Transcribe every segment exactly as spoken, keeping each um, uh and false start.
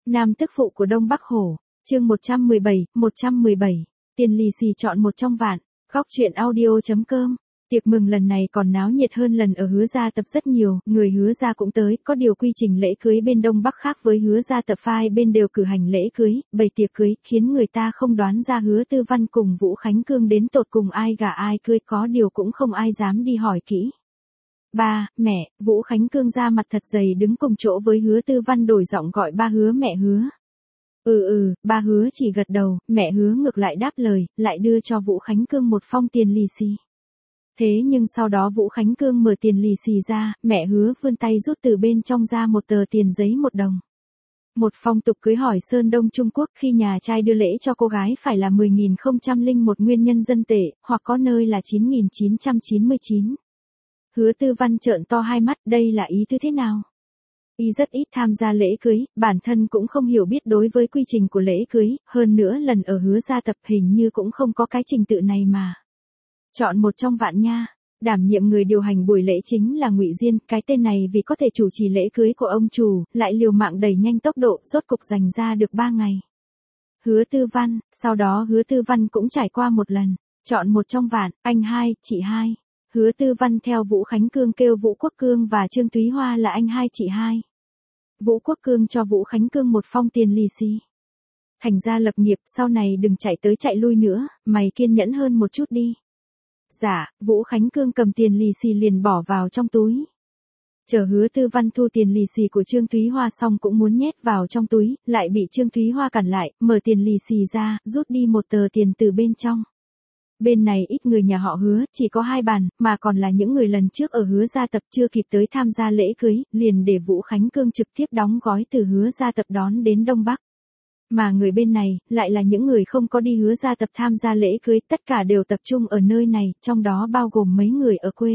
Nam tức phụ của Đông Bắc Hổ, chương một trăm mười bảy, một trăm mười bảy, tiền lì xì chọn một trong vạn, góc truyện audio.com. Tiệc mừng lần này còn náo nhiệt hơn lần ở Hứa gia tập rất nhiều, người Hứa gia cũng tới, có điều quy trình lễ cưới bên Đông Bắc khác với Hứa gia tập phai bên đều cử hành lễ cưới, bày tiệc cưới, khiến người ta không đoán ra Hứa Tư Văn cùng Vũ Khánh Cương đến tột cùng ai gả ai cưới, có điều cũng không ai dám đi hỏi kỹ. Ba, mẹ, Vũ Khánh Cương ra mặt thật dày đứng cùng chỗ với Hứa Tư Văn đổi giọng gọi ba Hứa mẹ Hứa. Ừ ừ, ba Hứa chỉ gật đầu, mẹ Hứa ngược lại đáp lời, lại đưa cho Vũ Khánh Cương một phong tiền lì xì. Thế nhưng sau đó Vũ Khánh Cương mở tiền lì xì ra, mẹ Hứa vươn tay rút từ bên trong ra một tờ tiền giấy một đồng. Một phong tục cưới hỏi Sơn Đông Trung Quốc khi nhà trai đưa lễ cho cô gái phải là mười nghìn không trăm lẻ một nguyên nhân dân tệ, hoặc có nơi là chín nghìn chín trăm chín mươi chín. Hứa Tư Văn trợn to hai mắt, đây là ý tứ thế nào? Y rất ít tham gia lễ cưới, bản thân cũng không hiểu biết đối với quy trình của lễ cưới, hơn nữa lần ở Hứa gia tập hình như cũng không có cái trình tự này mà. Chọn một trong vạn nha. Đảm nhiệm người điều hành buổi lễ chính là Ngụy Diên, cái tên này vì có thể chủ trì lễ cưới của ông chủ, lại liều mạng đẩy nhanh tốc độ, rốt cục dành ra được ba ngày. Hứa Tư Văn, sau đó Hứa Tư Văn cũng trải qua một lần, chọn một trong vạn, anh hai, chị hai. Hứa Tư Văn theo Vũ Khánh Cương kêu Vũ Quốc Cương và Trương Thúy Hoa là anh hai chị hai. Vũ Quốc Cương cho Vũ Khánh Cương một phong tiền lì xì. Thành ra lập nghiệp, sau này đừng chạy tới chạy lui nữa, mày kiên nhẫn hơn một chút đi. Dạ, Vũ Khánh Cương cầm tiền lì xì liền bỏ vào trong túi. Chờ Hứa Tư Văn thu tiền lì xì của Trương Thúy Hoa xong cũng muốn nhét vào trong túi, lại bị Trương Thúy Hoa cản lại, mở tiền lì xì ra, rút đi một tờ tiền từ bên trong. Bên này ít người nhà họ Hứa, chỉ có hai bàn, mà còn là những người lần trước ở Hứa gia tập chưa kịp tới tham gia lễ cưới, liền để Vũ Khánh Cương trực tiếp đóng gói từ Hứa gia tập đón đến Đông Bắc. Mà người bên này, lại là những người không có đi Hứa gia tập tham gia lễ cưới, tất cả đều tập trung ở nơi này, trong đó bao gồm mấy người ở quê.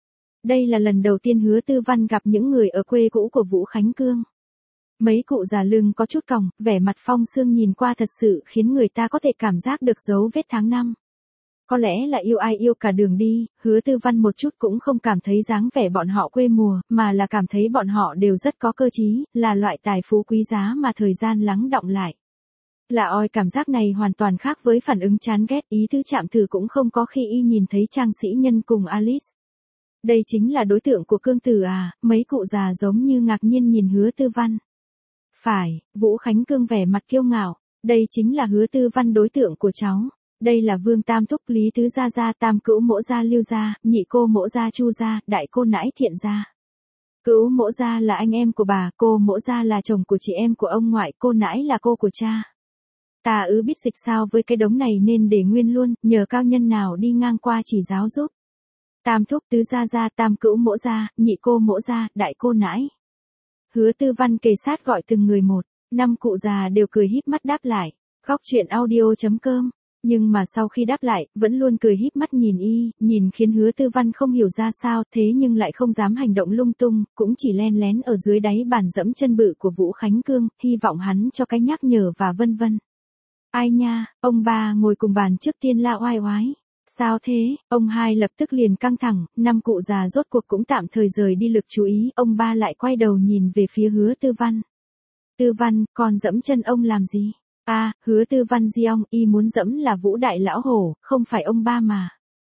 Đây là lần đầu tiên Hứa Tư Văn gặp những người ở quê cũ của Vũ Khánh Cương. Mấy cụ già lưng có chút còng, vẻ mặt phong sương nhìn qua thật sự khiến người ta có thể cảm giác được dấu vết tháng năm. Có lẽ là yêu ai yêu cả đường đi, Hứa Tư Văn một chút cũng không cảm thấy dáng vẻ bọn họ quê mùa, mà là cảm thấy bọn họ đều rất có cơ trí, là loại tài phú quý giá mà thời gian lắng đọng lại. Là oi cảm giác này hoàn toàn khác với phản ứng chán ghét, ý tứ chạm thử cũng không có khi y nhìn thấy Trang Sĩ Nhân cùng Alice. Đây chính là đối tượng của Cương Tử à, mấy cụ già giống như ngạc nhiên nhìn Hứa Tư Văn. Phải, Vũ Khánh Cương vẻ mặt kiêu ngạo, đây chính là Hứa Tư Văn đối tượng của cháu. Đây là Vương Tam Thúc, Lý Tứ Gia Gia, Tam Cữu Mỗ Gia Lưu Gia, Nhị Cô Mỗ Gia Chu Gia, Đại Cô Nãi Thiện Gia. Cữu Mỗ Gia là anh em của bà, Cô Mỗ Gia là chồng của chị em của ông ngoại, Cô Nãi là cô của cha. Ta ư biết dịch sao với cái đống này nên để nguyên luôn, nhờ cao nhân nào đi ngang qua chỉ giáo giúp. Tam Thúc, Tứ Gia Gia, Tam Cữu Mỗ Gia, Nhị Cô Mỗ Gia, Đại Cô Nãi. Hứa Tư Văn kề sát gọi từng người một, năm cụ già đều cười híp mắt đáp lại. Góc truyện audio.com. Nhưng mà sau khi đáp lại, vẫn luôn cười híp mắt nhìn y, nhìn khiến Hứa Tư Văn không hiểu ra sao, thế nhưng lại không dám hành động lung tung, cũng chỉ len lén ở dưới đáy bàn dẫm chân bự của Vũ Khánh Cương, hy vọng hắn cho cái nhắc nhở và vân vân. Ai nha, ông ba ngồi cùng bàn trước tiên la oai oái. Sao thế, ông hai lập tức liền căng thẳng, năm cụ già rốt cuộc cũng tạm thời rời đi lực chú ý, ông ba lại quay đầu nhìn về phía Hứa Tư Văn. Tư Văn, con dẫm chân ông làm gì? A, à, Hứa Tư Văn di ông, y muốn dẫm là Vũ Đại Lão Hổ, không phải ông ba mà.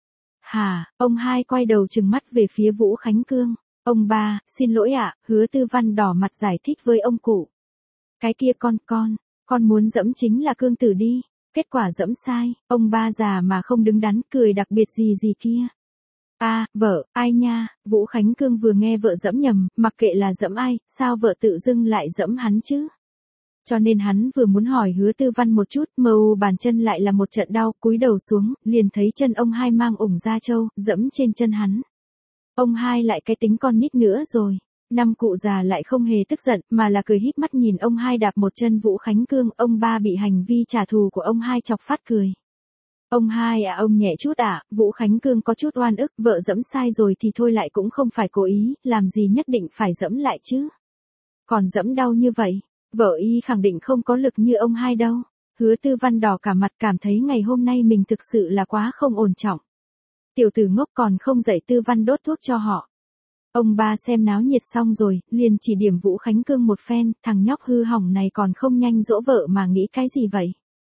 Hả, ông hai quay đầu trừng mắt về phía Vũ Khánh Cương. Ông ba, xin lỗi ạ, Hứa Tư Văn đỏ mặt giải thích với ông cụ. Cái kia con, con, con muốn dẫm chính là Cương Tử đi, kết quả dẫm sai, ông ba già mà không đứng đắn, cười đặc biệt gì gì kia. A, à, vợ, ai nha, Vũ Khánh Cương vừa nghe vợ dẫm nhầm, mặc kệ là dẫm ai, sao vợ tự dưng lại dẫm hắn chứ? Cho nên hắn vừa muốn hỏi Hứa Tư Văn một chút, mờ u bàn chân lại là một trận đau, cúi đầu xuống, liền thấy chân ông hai mang ủng da trâu, dẫm trên chân hắn. Ông hai lại cái tính con nít nữa rồi. Năm cụ già lại không hề tức giận, mà là cười híp mắt nhìn ông hai đạp một chân Vũ Khánh Cương, ông ba bị hành vi trả thù của ông hai chọc phát cười. Ông hai à, ông nhẹ chút à, Vũ Khánh Cương có chút oan ức, vợ dẫm sai rồi thì thôi lại cũng không phải cố ý, làm gì nhất định phải dẫm lại chứ. Còn dẫm đau như vậy. Vợ y khẳng định không có lực như ông hai đâu. Hứa Tư Văn đỏ cả mặt, cảm thấy ngày hôm nay mình thực sự là quá không ổn trọng. Tiểu tử ngốc còn không dạy Tư Văn đốt thuốc cho họ. Ông ba xem náo nhiệt xong rồi, liền chỉ điểm Vũ Khánh Cương một phen, thằng nhóc hư hỏng này còn không nhanh dỗ vợ mà nghĩ cái gì vậy?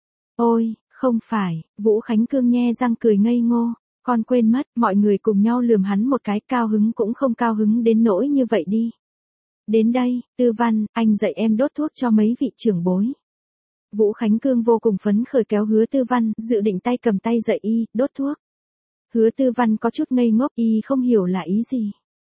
Ôi, không phải, Vũ Khánh Cương nhe răng cười ngây ngô, con quên mất, mọi người cùng nhau lườm hắn một cái, cao hứng cũng không cao hứng đến nỗi như vậy đi. Đến đây, Tư Văn, anh dạy em đốt thuốc cho mấy vị trưởng bối. Vũ Khánh Cương vô cùng phấn khởi kéo Hứa Tư Văn, dự định tay cầm tay dạy y, đốt thuốc. Hứa Tư Văn có chút ngây ngốc, y không hiểu là ý gì.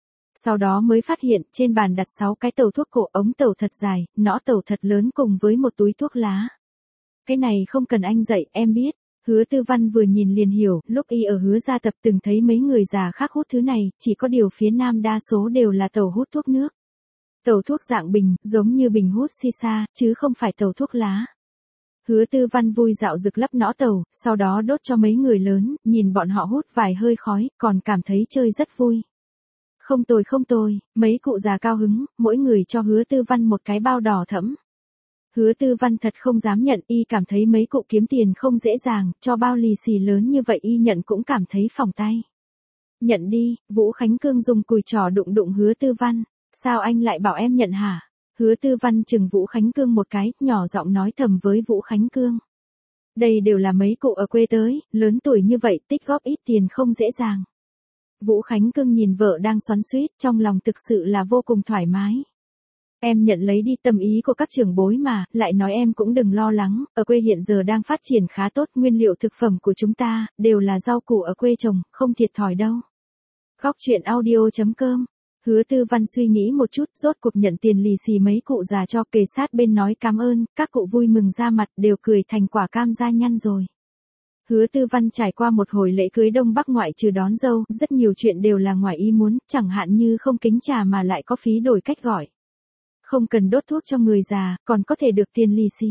Sau đó mới phát hiện trên bàn đặt sáu cái tàu thuốc cổ, ống tàu thật dài, nõ tàu thật lớn cùng với một túi thuốc lá. Cái này không cần anh dạy, em biết. Hứa Tư Văn vừa nhìn liền hiểu, lúc y ở Hứa gia tập từng thấy mấy người già khác hút thứ này, chỉ có điều phía nam đa số đều là tàu hút thuốc nước. Tàu thuốc dạng bình, giống như bình hút shisha, chứ không phải tàu thuốc lá. Hứa Tư Văn vui dạo rực lắp nõ tàu, sau đó đốt cho mấy người lớn, nhìn bọn họ hút vài hơi khói, còn cảm thấy chơi rất vui. Không tồi không tồi, mấy cụ già cao hứng, mỗi người cho Hứa Tư Văn một cái bao đỏ thẫm. Hứa Tư Văn thật không dám nhận, y cảm thấy mấy cụ kiếm tiền không dễ dàng, cho bao lì xì lớn như vậy y nhận cũng cảm thấy phỏng tay. Nhận đi, Vũ Khánh Cương dùng cùi trỏ đụng đụng Hứa Tư Văn, sao anh lại bảo em nhận hả? Hứa Tư Văn chừng Vũ Khánh Cương một cái, nhỏ giọng nói thầm với Vũ Khánh Cương. Đây đều là mấy cụ ở quê tới, lớn tuổi như vậy tích góp ít tiền không dễ dàng. Vũ Khánh Cương nhìn vợ đang xoắn xuýt, trong lòng thực sự là vô cùng thoải mái. Em nhận lấy đi, tâm ý của các trưởng bối mà, lại nói em cũng đừng lo lắng, ở quê hiện giờ đang phát triển khá tốt, nguyên liệu thực phẩm của chúng ta, đều là rau củ ở quê trồng, không thiệt thòi đâu. Góc truyện audio chấm com. Hứa Tư Văn suy nghĩ một chút, rốt cuộc nhận tiền lì xì mấy cụ già cho, kề sát bên nói cảm ơn, các cụ vui mừng ra mặt, đều cười thành quả cam gia nhăn rồi. Hứa Tư Văn trải qua một hồi lễ cưới Đông Bắc ngoại trừ đón dâu, rất nhiều chuyện đều là ngoài ý muốn, chẳng hạn như không kính trà mà lại có phí đổi cách gọi. Không cần đốt thuốc cho người già, còn có thể được tiền lì xì.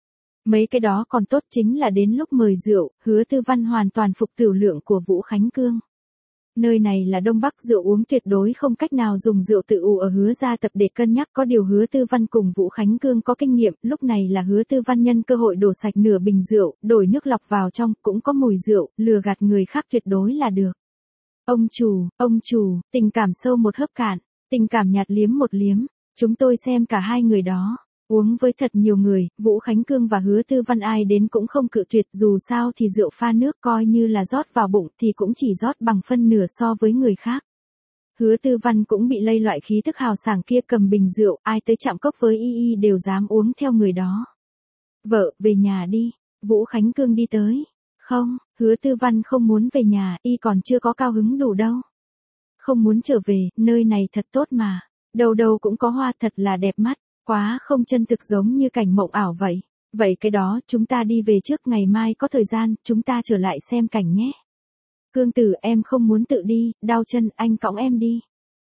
Mấy cái đó còn tốt, chính là đến lúc mời rượu, Hứa Tư Văn hoàn toàn phục tửu lượng của Vũ Khánh Cương. Nơi này là Đông Bắc, rượu uống tuyệt đối không cách nào dùng rượu tự ủ ở Hứa gia tập để cân nhắc, có điều Hứa Tư Văn cùng Vũ Khánh Cương có kinh nghiệm, lúc này là Hứa Tư Văn nhân cơ hội đổ sạch nửa bình rượu, đổi nước lọc vào trong, cũng có mùi rượu, lừa gạt người khác tuyệt đối là được. Ông chủ, ông chủ, tình cảm sâu một hớp cạn, tình cảm nhạt liếm một liếm, chúng tôi xem cả hai người đó. Uống với thật nhiều người, Vũ Khánh Cương và Hứa Tư Văn ai đến cũng không cự tuyệt, dù sao thì rượu pha nước coi như là rót vào bụng thì cũng chỉ rót bằng phân nửa so với người khác. Hứa Tư Văn cũng bị lây loại khí thức hào sảng kia, cầm bình rượu, ai tới chạm cốc với y y đều dám uống theo người đó. Vợ, về nhà đi, Vũ Khánh Cương đi tới. Không, Hứa Tư Văn không muốn về nhà, y còn chưa có cao hứng đủ đâu. Không muốn trở về, nơi này thật tốt mà, đầu đầu cũng có hoa, thật là đẹp mắt. Quá không chân thực, giống như cảnh mộng ảo vậy. Vậy cái đó, chúng ta đi về trước, ngày mai có thời gian, chúng ta trở lại xem cảnh nhé. Cương tử, em không muốn tự đi, đau chân, anh cõng em đi.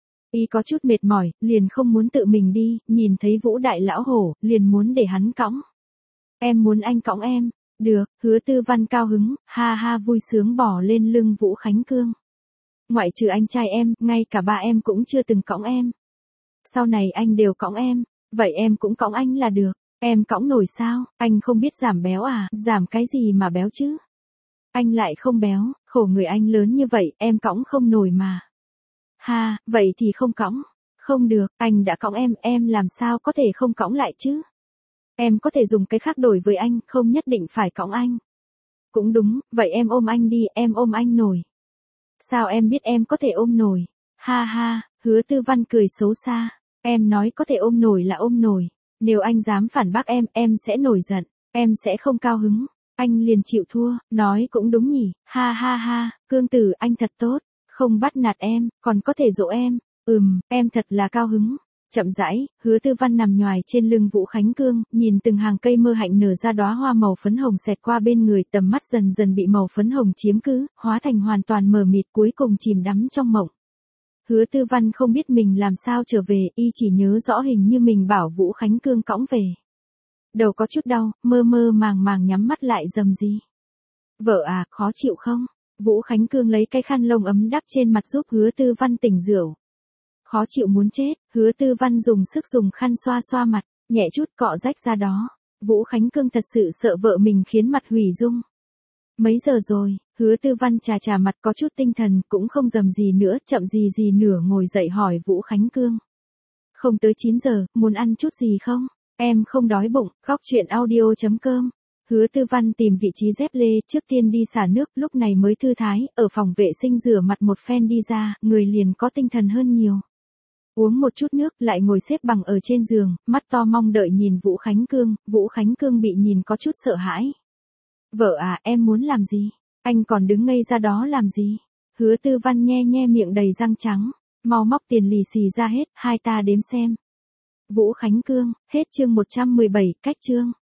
Y có chút mệt mỏi, liền không muốn tự mình đi, nhìn thấy Vũ đại lão hổ, liền muốn để hắn cõng. Em muốn anh cõng em. Được, Hứa Tư Văn cao hứng, ha ha vui sướng bò lên lưng Vũ Khánh Cương. Ngoại trừ anh trai em, ngay cả ba em cũng chưa từng cõng em. Sau này anh đều cõng em. Vậy em cũng cõng anh là được. Em cõng nổi sao? Anh không biết giảm béo à? Giảm cái gì mà béo chứ? Anh lại không béo, khổ người anh lớn như vậy, em cõng không nổi mà. Ha, vậy thì không cõng. Không được, anh đã cõng em, em làm sao có thể không cõng lại chứ? Em có thể dùng cái khác đổi với anh, không nhất định phải cõng anh. Cũng đúng, vậy em ôm anh đi, em ôm anh nổi. Sao em biết em có thể ôm nổi? Ha ha, Hứa Tư Văn cười xấu xa. Em nói có thể ôm nổi là ôm nổi. Nếu anh dám phản bác em, em sẽ nổi giận. Em sẽ không cao hứng. Anh liền chịu thua, nói cũng đúng nhỉ. Ha ha ha, Cương tử anh thật tốt. Không bắt nạt em, còn có thể dỗ em. Ừm, em thật là cao hứng. Chậm rãi, Hứa Tư Văn nằm nhoài trên lưng Vũ Khánh Cương, nhìn từng hàng cây mơ hạnh nở ra đóa hoa màu phấn hồng xẹt qua bên người, tầm mắt dần dần bị màu phấn hồng chiếm cứ, hóa thành hoàn toàn mờ mịt, cuối cùng chìm đắm trong mộng. Hứa Tư Văn không biết mình làm sao trở về, y chỉ nhớ rõ hình như mình bảo Vũ Khánh Cương cõng về. Đầu có chút đau, mơ mơ màng màng nhắm mắt lại rầm gì. Vợ à, khó chịu không? Vũ Khánh Cương lấy cái khăn lông ấm đắp trên mặt giúp Hứa Tư Văn tỉnh rượu. Khó chịu muốn chết, Hứa Tư Văn dùng sức dùng khăn xoa xoa mặt, nhẹ chút cọ rách ra đó. Vũ Khánh Cương thật sự sợ vợ mình khiến mặt hủy dung. Mấy giờ rồi? Hứa Tư Văn chà chà mặt có chút tinh thần, cũng không dầm gì nữa, chậm gì gì nửa ngồi dậy hỏi Vũ Khánh Cương. Không tới chín giờ, muốn ăn chút gì không? Em không đói bụng, góc chuyện audio chấm com. Hứa Tư Văn tìm vị trí dép lê, trước tiên đi xả nước, lúc này mới thư thái, ở phòng vệ sinh rửa mặt một phen đi ra, người liền có tinh thần hơn nhiều. Uống một chút nước, lại ngồi xếp bằng ở trên giường, mắt to mong đợi nhìn Vũ Khánh Cương, Vũ Khánh Cương bị nhìn có chút sợ hãi. Vợ à, em muốn làm gì? Anh còn đứng ngây ra đó làm gì? Hứa Tư Văn nhe nhe miệng đầy răng trắng, mau móc tiền lì xì ra hết, hai ta đếm xem. Vũ Khánh Cương, hết chương một trăm mười bảy, cách chương.